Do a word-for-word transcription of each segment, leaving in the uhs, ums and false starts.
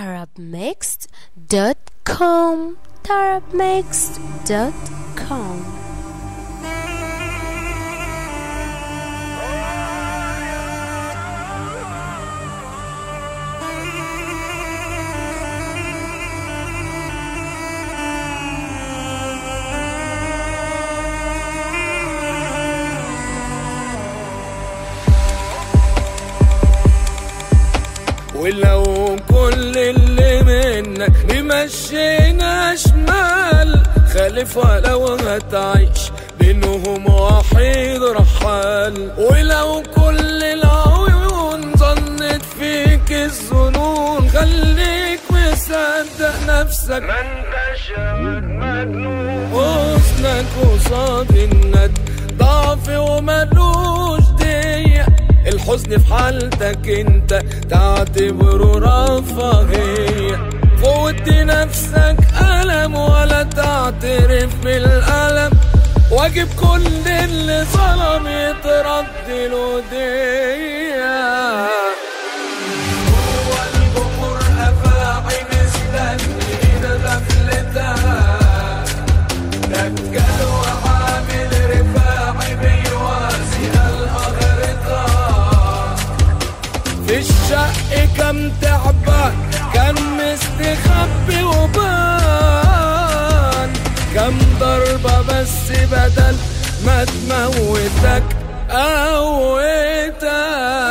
tarab mixed dot com tarab mixed dot com. ولو كل اللي منك بيمشينا شمال خالف ولو هتعيش بينهم وحيد رحال. ولو كل العيون ظنت فيك الظنون خليك مصدق نفسك ما انتش مجنون. حزنك قصاد الند ضعف وملوش دية. الحزن في حالتك انت تعتبره رفاهية. فوت نفسك ألم ولا تعترف بالألم. واجب كل اللي ظلم يترد له دية. هو البحور أفاعي مستني غفلتها. دجال وعامل رفاعي بيواسي الأغرقة. في الشق كم تعبان كان مستخبي وبان. كم ضربة بس بدل ما تموتك قوتك.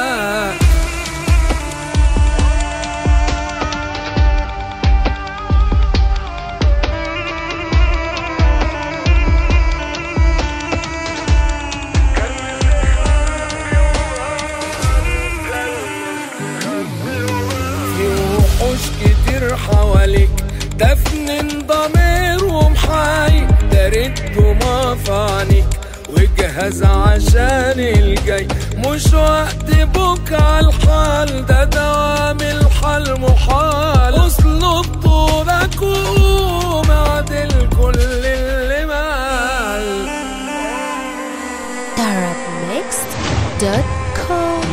كتير حواليك دفن ضمير ومحاي. دارت دموع في عينيك وجهز عشان الجاي. مش وقت بكى الحال ده دوام الحال محال. اصلب طولك وقوم اعدل كل اللي مال. tarab mixed dot com.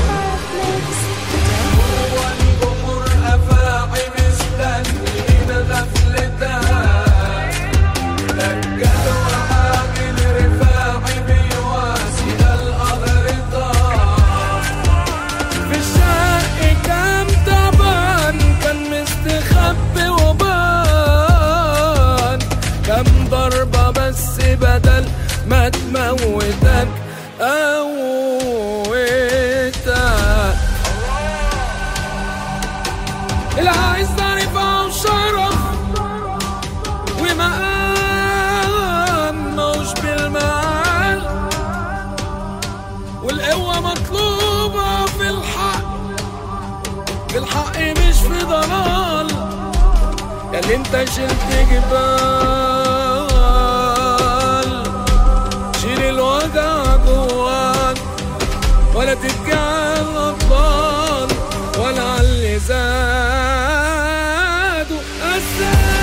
ضربة بس بدل ما تموتك قوتك. اللي عايز رفعة وشرف ومقام مش بالمال. والقوة مطلوبة في الحق. في الحق مش في ضلال. ياللي انت شلت جبال شيل الوجع جواك. ولا تبقى غضبان ولا علي زادوا أساك.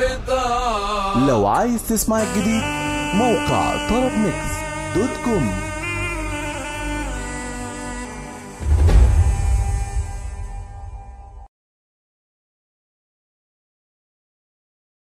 لو عايز تسمع الجديد موقع طرب ميكس دوت كوم.